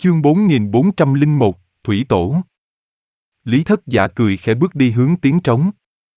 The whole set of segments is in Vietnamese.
Chương 4401, Thủy Tổ. Lý Thất Dạ cười khẽ bước đi hướng tiếng trống.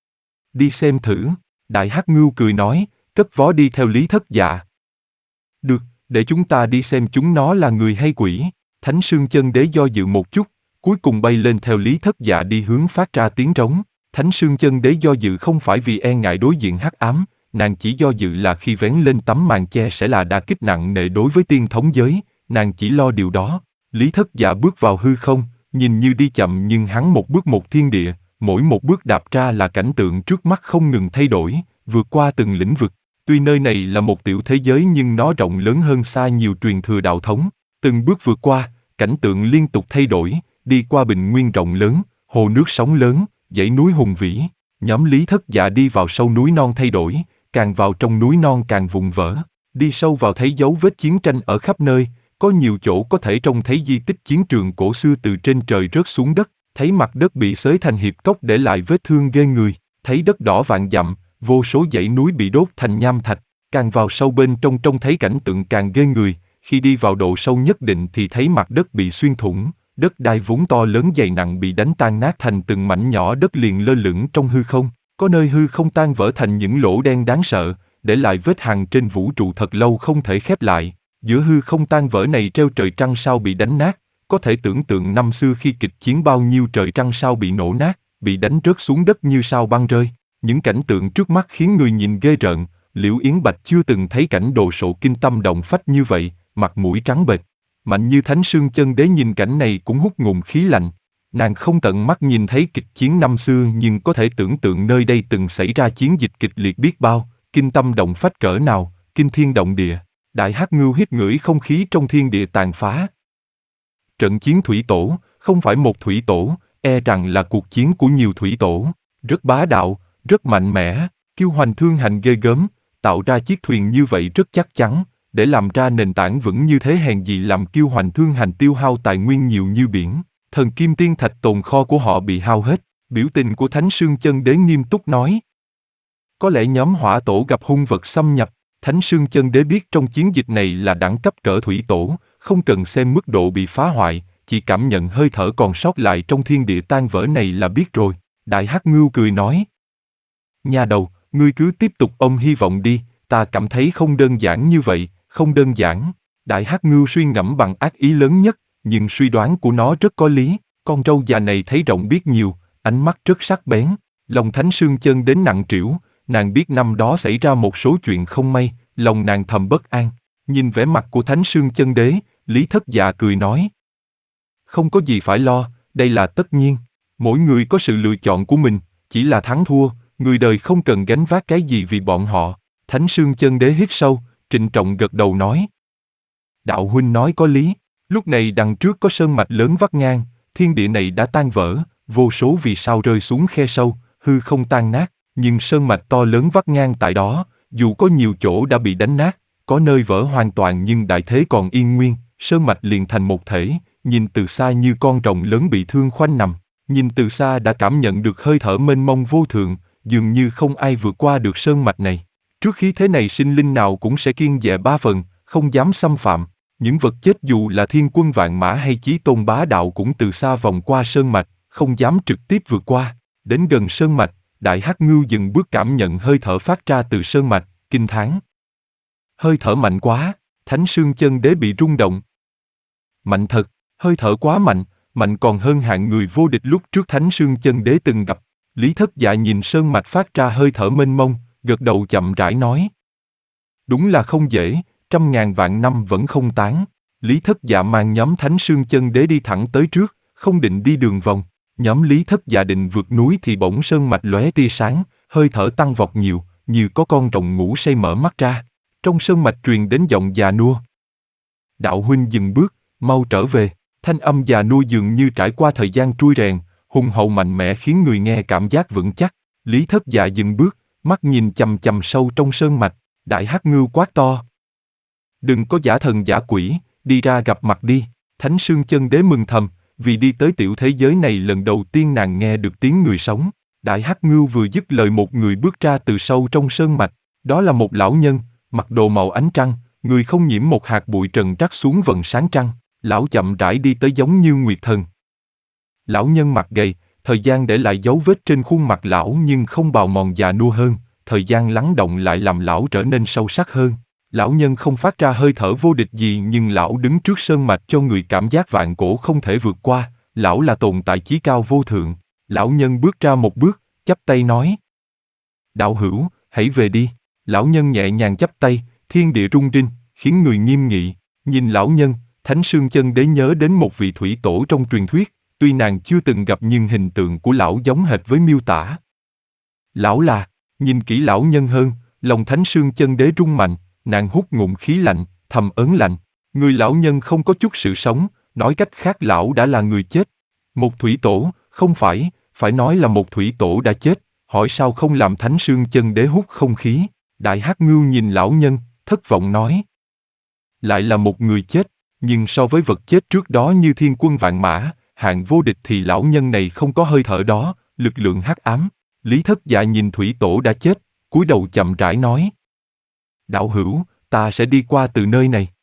Đi xem thử, Đại Hắc Ngưu cười nói, cất vó đi theo Lý Thất Dạ. Được, để chúng ta đi xem chúng nó là người hay quỷ. Thánh Sương Chân Đế do dự một chút, cuối cùng bay lên theo Lý Thất Dạ đi hướng phát ra tiếng trống. Thánh Sương Chân Đế do dự không phải vì e ngại đối diện hắc ám, nàng chỉ do dự là khi vén lên tấm màn che sẽ là đả kích nặng nề đối với tiên thống giới, nàng chỉ lo điều đó. Lý Thất Dạ bước vào hư không, nhìn như đi chậm nhưng hắn một bước một thiên địa, mỗi một bước đạp ra là cảnh tượng trước mắt không ngừng thay đổi, vượt qua từng lĩnh vực. Tuy nơi này là một tiểu thế giới nhưng nó rộng lớn hơn xa nhiều truyền thừa đạo thống. Từng bước vượt qua, cảnh tượng liên tục thay đổi, đi qua bình nguyên rộng lớn, hồ nước sóng lớn, dãy núi hùng vĩ. Nhóm Lý Thất Dạ đi vào sâu núi non thay đổi, càng vào trong núi non càng vụn vỡ. Đi sâu vào thấy dấu vết chiến tranh ở khắp nơi, có nhiều chỗ có thể trông thấy di tích chiến trường cổ xưa từ trên trời rớt xuống đất, thấy mặt đất bị xới thành hiệp cốc để lại vết thương ghê người, thấy đất đỏ vạn dặm, vô số dãy núi bị đốt thành nham thạch, càng vào sâu bên trong trông thấy cảnh tượng càng ghê người, khi đi vào độ sâu nhất định thì thấy mặt đất bị xuyên thủng, đất đai vốn to lớn dày nặng bị đánh tan nát thành từng mảnh nhỏ đất liền lơ lửng trong hư không, có nơi hư không tan vỡ thành những lỗ đen đáng sợ, để lại vết hằn trên vũ trụ thật lâu không thể khép lại. Giữa hư không tan vỡ này treo trời trăng sao bị đánh nát, có thể tưởng tượng năm xưa khi kịch chiến bao nhiêu trời trăng sao bị nổ nát, bị đánh rớt xuống đất như sao băng rơi. Những cảnh tượng trước mắt khiến người nhìn ghê rợn, Liễu Yến Bạch chưa từng thấy cảnh đồ sộ kinh tâm động phách như vậy, mặt mũi trắng bệch. Mạnh như Thánh Sương Chân Đế nhìn cảnh này cũng hút ngụm khí lạnh. Nàng không tận mắt nhìn thấy kịch chiến năm xưa nhưng có thể tưởng tượng nơi đây từng xảy ra chiến dịch kịch liệt biết bao, kinh tâm động phách cỡ nào, kinh thiên động địa. Đại Hắc Ngưu hít ngửi không khí trong thiên địa tàn phá. Trận chiến thủy tổ, không phải một thủy tổ, e rằng là cuộc chiến của nhiều thủy tổ, rất bá đạo, rất mạnh mẽ, kiêu hoành thương hành ghê gớm, tạo ra chiếc thuyền như vậy rất chắc chắn, để làm ra nền tảng vững như thế hèn gì làm kiêu hoành thương hành tiêu hao tài nguyên nhiều như biển, thần kim tiên thạch tồn kho của họ bị hao hết. Biểu tình của Thánh Sương Chân Đế nghiêm túc nói. Có lẽ nhóm hỏa tổ gặp hung vật xâm nhập. Thánh Sương Chân Đế biết trong chiến dịch này là đẳng cấp cỡ thủy tổ, không cần xem mức độ bị phá hoại, chỉ cảm nhận hơi thở còn sót lại trong thiên địa tan vỡ này là biết rồi. Đại Hắc Ngưu cười nói. Nhà đầu, ngươi cứ tiếp tục ôm hy vọng đi, ta cảm thấy không đơn giản như vậy, không đơn giản. Đại Hắc Ngưu suy ngẫm bằng ác ý lớn nhất, nhưng suy đoán của nó rất có lý. Con trâu già này thấy rộng biết nhiều, ánh mắt rất sắc bén. Lòng Thánh Sương Chân đến nặng trĩu. Nàng biết năm đó xảy ra một số chuyện không may, lòng nàng thầm bất an. Nhìn vẻ mặt của Thánh Sương Chân Đế, Lý Thất Dạ cười nói. Không có gì phải lo, đây là tất nhiên. Mỗi người có sự lựa chọn của mình, chỉ là thắng thua, người đời không cần gánh vác cái gì vì bọn họ. Thánh Sương Chân Đế hít sâu, trịnh trọng gật đầu nói. Đạo huynh nói có lý, lúc này đằng trước có sơn mạch lớn vắt ngang, thiên địa này đã tan vỡ, vô số vì sao rơi xuống khe sâu, hư không tan nát. Nhưng sơn mạch to lớn vắt ngang tại đó, dù có nhiều chỗ đã bị đánh nát, có nơi vỡ hoàn toàn nhưng đại thế còn yên nguyên, sơn mạch liền thành một thể, nhìn từ xa như con rồng lớn bị thương khoanh nằm, nhìn từ xa đã cảm nhận được hơi thở mênh mông vô thượng, dường như không ai vượt qua được sơn mạch này. Trước khí thế này sinh linh nào cũng sẽ kiêng dè ba phần, không dám xâm phạm, những vật chết dù là thiên quân vạn mã hay chí tôn bá đạo cũng từ xa vòng qua sơn mạch, không dám trực tiếp vượt qua, đến gần sơn mạch. Đại Hắc Ngưu dừng bước cảm nhận hơi thở phát ra từ sơn mạch, kinh thán. Hơi thở mạnh quá, Thánh Sương Chân Đế bị rung động. Mạnh thật, hơi thở quá mạnh, mạnh còn hơn hạng người vô địch lúc trước Thánh Sương Chân Đế từng gặp. Lý Thất Dạ nhìn sơn mạch phát ra hơi thở mênh mông, gật đầu chậm rãi nói. Đúng là không dễ, 100.000 vạn năm vẫn không tán. Lý Thất Dạ mang nhóm Thánh Sương Chân Đế đi thẳng tới trước, không định đi đường vòng. Nhóm Lý Thất Dạ định vượt núi thì bỗng sơn mạch lóe tia sáng, hơi thở tăng vọt nhiều, như có con rồng ngủ say mở mắt ra. Trong sơn mạch truyền đến giọng già nua. Đạo huynh dừng bước, mau trở về. Thanh âm già nua dường như trải qua thời gian trui rèn, hùng hậu mạnh mẽ khiến người nghe cảm giác vững chắc. Lý Thất Dạ dừng bước, mắt nhìn chằm chằm sâu trong sơn mạch. Đại Hắc Ngưu quát to. Đừng có giả thần giả quỷ, đi ra gặp mặt đi. Thánh Sương Chân Đế mừng thầm. Vì đi tới tiểu thế giới này lần đầu tiên nàng nghe được tiếng người sống. Đại Hắc Ngưu vừa dứt lời một người bước ra từ sâu trong sơn mạch. Đó là một lão nhân, mặc đồ màu ánh trăng, người không nhiễm một hạt bụi trần trắc xuống vầng sáng trăng. Lão chậm rãi đi tới giống như Nguyệt Thần. Lão nhân mặt gầy, thời gian để lại dấu vết trên khuôn mặt lão nhưng không bào mòn già nua hơn, thời gian lắng động lại làm lão trở nên sâu sắc hơn. Lão nhân không phát ra hơi thở vô địch gì nhưng lão đứng trước sơn mạch cho người cảm giác vạn cổ không thể vượt qua, lão là tồn tại chí cao vô thượng. Lão nhân bước ra một bước, chắp tay nói. Đạo hữu, hãy về đi. Lão nhân nhẹ nhàng chắp tay, thiên địa rung rinh, khiến người nghiêm nghị. Nhìn lão nhân, Thánh Sương Chân Đế nhớ đến một vị thủy tổ trong truyền thuyết, tuy nàng chưa từng gặp nhưng hình tượng của lão giống hệt với miêu tả. Lão là, nhìn kỹ lão nhân hơn, lòng Thánh Sương Chân Đế rung mạnh, nàng hút ngụm khí lạnh, thầm ớn lạnh. Người lão nhân không có chút sự sống, nói cách khác lão đã là người chết. Một thủy tổ, không phải, phải nói là một thủy tổ đã chết, hỏi sao không làm Thánh Sương Chân Đế hút không khí. Đại Hắc Ngưu nhìn lão nhân, thất vọng nói. Lại là một người chết, nhưng so với vật chết trước đó như thiên quân vạn mã, hạng vô địch thì lão nhân này không có hơi thở đó, lực lượng hắc ám. Lý Thất Dạ nhìn thủy tổ đã chết, cúi đầu chậm rãi nói. Đạo hữu, ta sẽ đi qua từ nơi này.